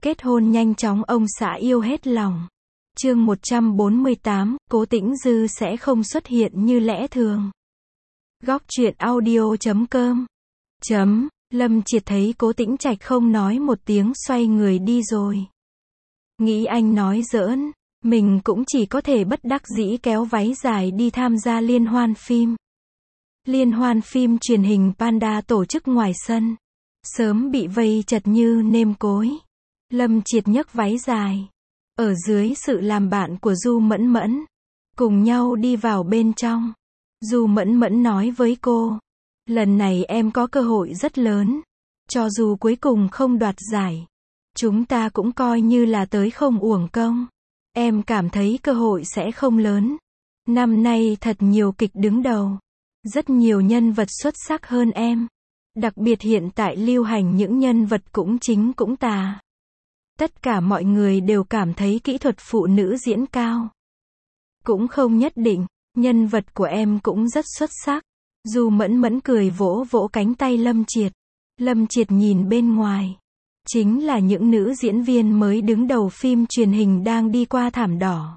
Kết hôn nhanh chóng ông xã yêu hết lòng. Chương 148, Cố Tĩnh Dư sẽ không xuất hiện như lẽ thường. Góc truyện audio.com. Lâm Triệt thấy Cố Tĩnh Trạch không nói một tiếng xoay người đi rồi. Nghĩ anh nói giỡn, mình cũng chỉ có thể bất đắc dĩ kéo váy dài đi tham gia liên hoan phim. Liên hoan phim truyền hình Panda tổ chức ngoài sân. Sớm bị vây chật như nêm cối. Lâm Triệt nhấc váy dài. Ở dưới sự làm bạn của Du Mẫn Mẫn. Cùng nhau đi vào bên trong. Du Mẫn Mẫn nói với cô. Lần này em có cơ hội rất lớn. Cho dù cuối cùng không đoạt giải. Chúng ta cũng coi như là tới không uổng công. Em cảm thấy cơ hội sẽ không lớn. Năm nay thật nhiều kịch đứng đầu. Rất nhiều nhân vật xuất sắc hơn em. Đặc biệt hiện tại lưu hành những nhân vật cũng chính cũng tà. Tất cả mọi người đều cảm thấy kỹ thuật phụ nữ diễn cao. Cũng không nhất định, nhân vật của em cũng rất xuất sắc. Du Mẫn Mẫn cười vỗ vỗ cánh tay Lâm Triệt. Lâm Triệt nhìn bên ngoài. Chính là những nữ diễn viên mới đứng đầu phim truyền hình đang đi qua thảm đỏ.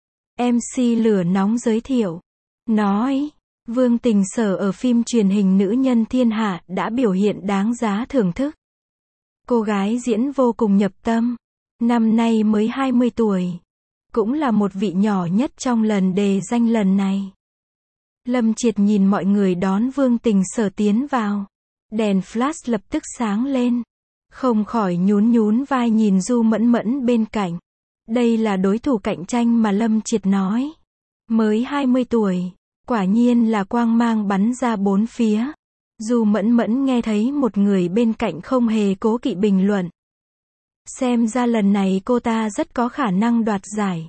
MC lửa nóng giới thiệu. Nói, Vương Tình Sở ở phim truyền hình Nữ Nhân Thiên Hạ đã biểu hiện đáng giá thưởng thức. Cô gái diễn vô cùng nhập tâm. Năm nay mới 20 tuổi. Cũng là một vị nhỏ nhất trong lần đề danh lần này. Lâm Triệt nhìn mọi người đón Vương Tình Sở tiến vào. Đèn flash lập tức sáng lên. Không khỏi nhún nhún vai nhìn Du Mẫn Mẫn bên cạnh. Đây là đối thủ cạnh tranh mà Lâm Triệt nói. Mới 20 tuổi. Quả nhiên là quang mang bắn ra bốn phía. Du Mẫn Mẫn nghe thấy một người bên cạnh không hề cố kỵ bình luận. Xem ra lần này cô ta rất có khả năng đoạt giải.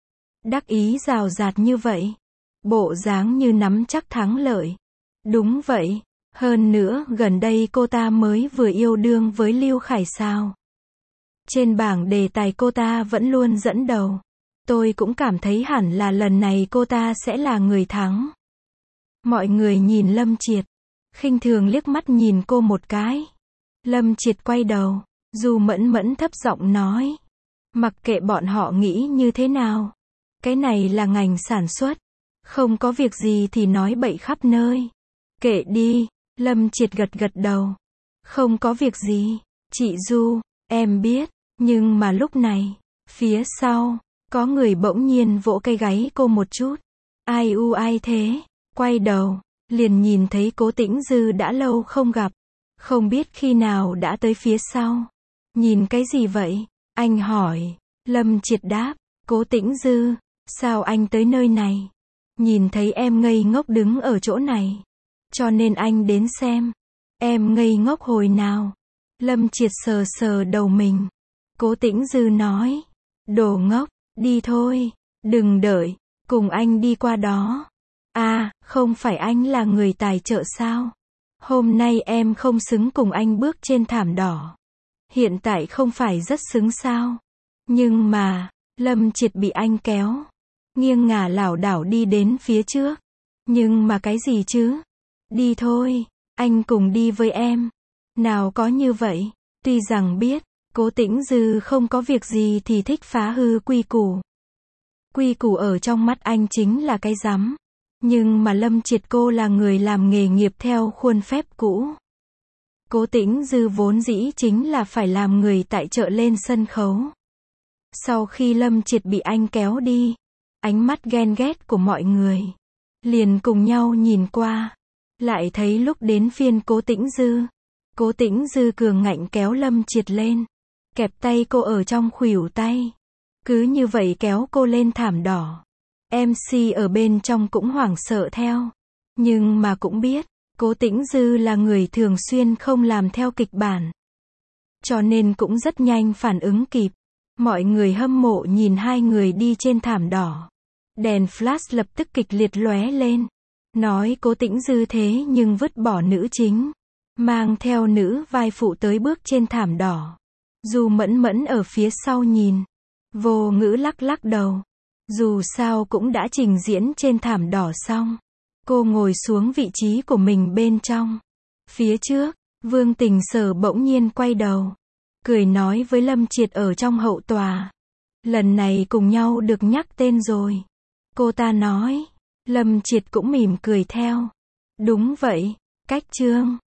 Đắc ý rào rạt như vậy. Bộ dáng như nắm chắc thắng lợi. Đúng vậy. Hơn nữa, gần đây cô ta mới vừa yêu đương với Lưu Khải sao. Trên bảng đề tài cô ta vẫn luôn dẫn đầu. Tôi cũng cảm thấy hẳn là lần này cô ta sẽ là người thắng. Mọi người nhìn Lâm Triệt. Khinh thường liếc mắt nhìn cô một cái. Lâm Triệt quay đầu. Du Mẫn Mẫn thấp giọng nói. Mặc kệ bọn họ nghĩ như thế nào. Cái này là ngành sản xuất. Không có việc gì thì nói bậy khắp nơi. Kệ đi. Lâm Triệt gật gật đầu. Không có việc gì. Chị Du, em biết. Nhưng mà lúc này, phía sau, có người bỗng nhiên vỗ cái gáy cô một chút. Ai u ai thế? Quay đầu, liền nhìn thấy Cố Tĩnh Dư đã lâu không gặp. Không biết khi nào đã tới phía sau. Nhìn cái gì vậy? Anh hỏi. Lâm Triệt đáp. Cố Tĩnh Dư, sao anh tới nơi này? Nhìn thấy em ngây ngốc đứng ở chỗ này. Cho nên anh đến xem. Em ngây ngốc hồi nào? Lâm Triệt sờ sờ đầu mình. Cố Tĩnh Dư nói. Đồ ngốc, đi thôi. Đừng đợi, cùng anh đi qua đó. À, không phải anh là người tài trợ sao? Hôm nay em không xứng cùng anh bước trên thảm đỏ. Hiện tại không phải rất xứng sao? Nhưng mà, Lâm Triệt bị anh kéo. Nghiêng ngả lảo đảo đi đến phía trước. Nhưng mà cái gì chứ? Đi thôi, anh cùng đi với em. Nào có như vậy. Tuy rằng biết, Cố Tĩnh Dư không có việc gì thì thích phá hư quy củ. Quy củ ở trong mắt anh chính là cái rắm. Nhưng mà Lâm Triệt cô là người làm nghề nghiệp theo khuôn phép cũ. Cố Tĩnh Dư vốn dĩ chính là phải làm người tại trợ lên sân khấu. Sau khi Lâm Triệt bị anh kéo đi, ánh mắt ghen ghét của mọi người liền cùng nhau nhìn qua. Lại thấy lúc đến phiên Cố Tĩnh Dư. Cố Tĩnh Dư cường ngạnh kéo Lâm Triệt lên. Kẹp tay cô ở trong khuỷu tay. Cứ như vậy kéo cô lên thảm đỏ. MC ở bên trong cũng hoảng sợ theo. Nhưng mà cũng biết, Cố Tĩnh Dư là người thường xuyên không làm theo kịch bản. Cho nên cũng rất nhanh phản ứng kịp. Mọi người hâm mộ nhìn hai người đi trên thảm đỏ. Đèn flash lập tức kịch liệt lóe lên. Nói Cố Tĩnh Dư thế nhưng vứt bỏ nữ chính. Mang theo nữ vai phụ tới bước trên thảm đỏ. Du Mẫn Mẫn ở phía sau nhìn. Vô ngữ lắc lắc đầu. Dù sao cũng đã trình diễn trên thảm đỏ xong. Cô ngồi xuống vị trí của mình bên trong. Phía trước, Vương Tình Sở bỗng nhiên quay đầu. cười nói với Lâm Triệt ở trong hậu tòa. Lần này cùng nhau được nhắc tên rồi. Cô ta nói. Lâm Triệt cũng mỉm cười theo. Đúng vậy, Cách Trương.